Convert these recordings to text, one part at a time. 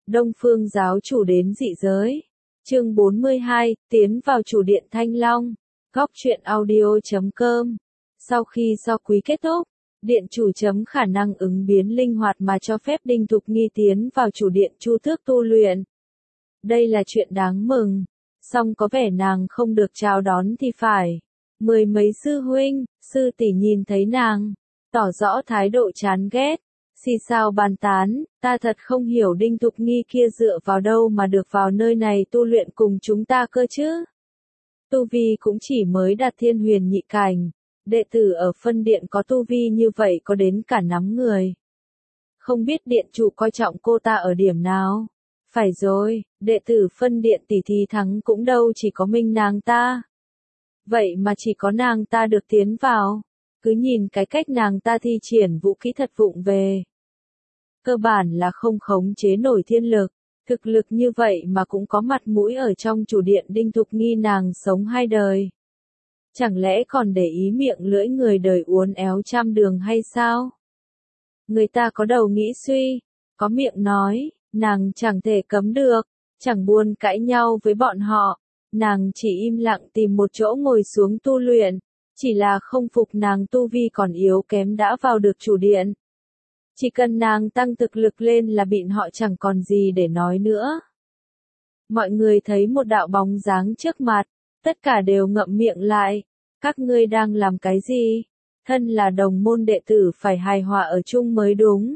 Đông Phương giáo chủ đến dị giới. Chương 42, tiến vào chủ điện Thanh Long. Góc truyện audio.com. Sau khi do quý kết thúc, điện chủ chấm khả năng ứng biến linh hoạt mà cho phép Đinh Thục Nghi tiến vào chủ điện Chu Tước tu luyện. Đây là chuyện đáng mừng, song có vẻ nàng không được chào đón thì phải. Mười mấy sư huynh, sư tỷ nhìn thấy nàng, tỏ rõ thái độ chán ghét. Xì xào bàn tán, ta thật không hiểu Đinh Thục Nghi kia dựa vào đâu mà được vào nơi này tu luyện cùng chúng ta cơ chứ. Tu vi cũng chỉ mới đạt thiên huyền nhị cảnh, đệ tử ở phân điện có tu vi như vậy có đến cả nắm người. Không biết điện chủ coi trọng cô ta ở điểm nào. Phải rồi, đệ tử phân điện tỷ thí thắng cũng đâu chỉ có mình nàng ta. Vậy mà chỉ có nàng ta được tiến vào. Cứ nhìn cái cách nàng ta thi triển vũ khí thật vụng về. Cơ bản là không khống chế nổi thiên lực, thực lực như vậy mà cũng có mặt mũi ở trong chủ điện Đinh Thục Nghi nàng sống hai đời. Chẳng lẽ còn để ý miệng lưỡi người đời uốn éo trăm đường hay sao? Người ta có đầu nghĩ suy, có miệng nói, nàng chẳng thể cấm được, chẳng buồn cãi nhau với bọn họ, nàng chỉ im lặng tìm một chỗ ngồi xuống tu luyện. Chỉ là không phục nàng tu vi còn yếu kém đã vào được chủ điện. Chỉ cần nàng tăng thực lực lên là bịn họ chẳng còn gì để nói nữa. Mọi người thấy một đạo bóng dáng trước mặt, tất cả đều ngậm miệng lại. Các ngươi đang làm cái gì? Thân là đồng môn đệ tử phải hài hòa ở chung mới đúng.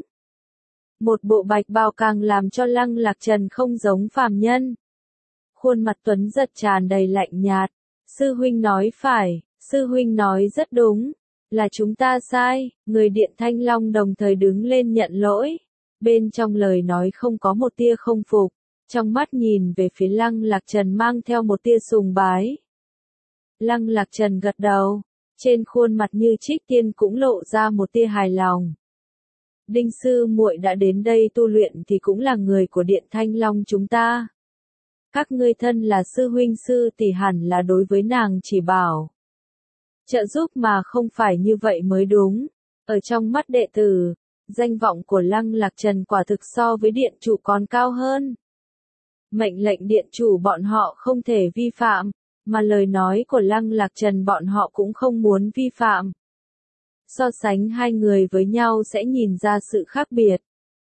Một bộ bạch bào càng làm cho Lăng Lạc Trần không giống phàm nhân. Khuôn mặt tuấn giật tràn đầy lạnh nhạt. Sư huynh nói phải. Sư huynh nói rất đúng, là chúng ta sai, người điện Thanh Long đồng thời đứng lên nhận lỗi. Bên trong lời nói không có một tia không phục, trong mắt nhìn về phía Lăng Lạc Trần mang theo một tia sùng bái. Lăng Lạc Trần gật đầu, trên khuôn mặt như trích tiên cũng lộ ra một tia hài lòng. Đinh sư muội đã đến đây tu luyện thì cũng là người của điện Thanh Long chúng ta. Các ngươi thân là sư huynh sư tỷ hẳn là đối với nàng chỉ bảo trợ giúp mà không phải như vậy mới đúng. Ở trong mắt đệ tử, danh vọng của Lăng Lạc Trần quả thực so với điện chủ còn cao hơn. Mệnh lệnh điện chủ bọn họ không thể vi phạm, mà lời nói của Lăng Lạc Trần bọn họ cũng không muốn vi phạm. So sánh hai người với nhau sẽ nhìn ra sự khác biệt.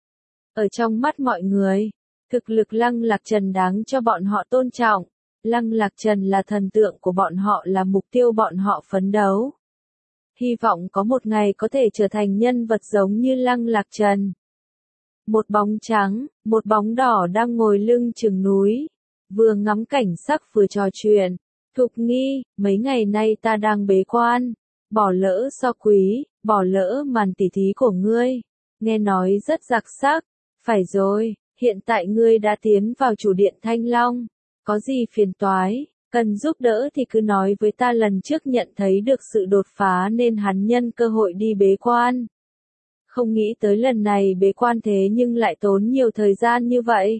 Ở trong mắt mọi người, thực lực Lăng Lạc Trần đáng cho bọn họ tôn trọng. Lăng Lạc Trần là thần tượng của bọn họ, là mục tiêu bọn họ phấn đấu. Hy vọng có một ngày có thể trở thành nhân vật giống như Lăng Lạc Trần. Một bóng trắng, một bóng đỏ đang ngồi lưng chừng núi, vừa ngắm cảnh sắc vừa trò chuyện. Thục Nghi, mấy ngày nay ta đang bế quan, bỏ lỡ so quý, bỏ lỡ màn tỉ thí của ngươi. Nghe nói rất đặc sắc. Phải rồi, hiện tại ngươi đã tiến vào chủ điện Thanh Long. Có gì phiền toái, cần giúp đỡ thì cứ nói với ta. Lần trước nhận thấy được sự đột phá nên hắn nhân cơ hội đi bế quan. Không nghĩ tới lần này bế quan thế nhưng lại tốn nhiều thời gian như vậy.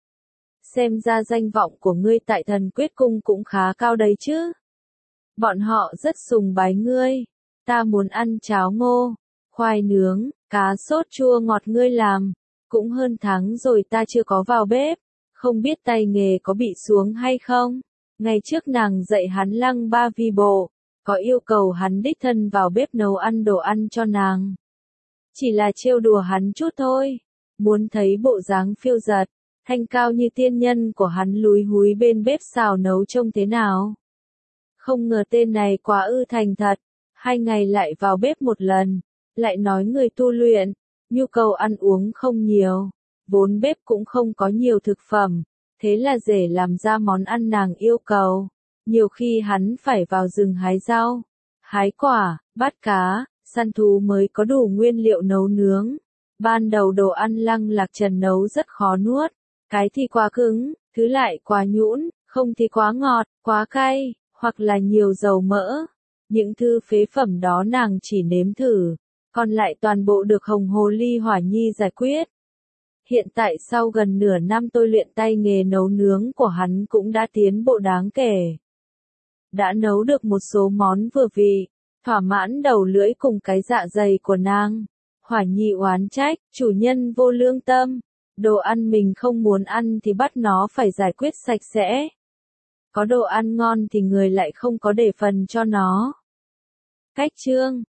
Xem ra danh vọng của ngươi tại Thần Quyết Cung cũng khá cao đấy chứ. Bọn họ rất sùng bái ngươi. Ta muốn ăn cháo ngô, khoai nướng, cá sốt chua ngọt ngươi làm. Cũng hơn tháng rồi ta chưa có vào bếp. Không biết tay nghề có bị xuống hay không? Ngày trước nàng dạy hắn Lăng Ba Vi Bộ, có yêu cầu hắn đích thân vào bếp nấu ăn đồ ăn cho nàng. Chỉ là trêu đùa hắn chút thôi. Muốn thấy bộ dáng phiêu dật, thanh cao như tiên nhân của hắn lúi húi bên bếp xào nấu trông thế nào? Không ngờ tên này quá ư thành thật. 2 ngày lại vào bếp một lần, lại nói người tu luyện, nhu cầu ăn uống không nhiều. Vốn bếp cũng không có nhiều thực phẩm, thế là dễ làm ra món ăn nàng yêu cầu. Nhiều khi hắn phải vào rừng hái rau, hái quả, bắt cá, săn thú mới có đủ nguyên liệu nấu nướng. Ban đầu đồ ăn Lăng Lạc Trần nấu rất khó nuốt, cái thì quá cứng, thứ lại quá nhũn, không thì quá ngọt, quá cay, hoặc là nhiều dầu mỡ. Những thứ phế phẩm đó nàng chỉ nếm thử, còn lại toàn bộ được Hồng Hồ Ly Hỏa Nhi giải quyết. Hiện tại sau gần nửa năm tôi luyện tay nghề nấu nướng của hắn cũng đã tiến bộ đáng kể. Đã nấu được một số món vừa vị, thỏa mãn đầu lưỡi cùng cái dạ dày của nàng. Hỏa Nhi oán trách, chủ nhân vô lương tâm, Đồ ăn mình không muốn ăn thì bắt nó phải giải quyết sạch sẽ. Có đồ ăn ngon thì người lại không có để phần cho nó. Cách chương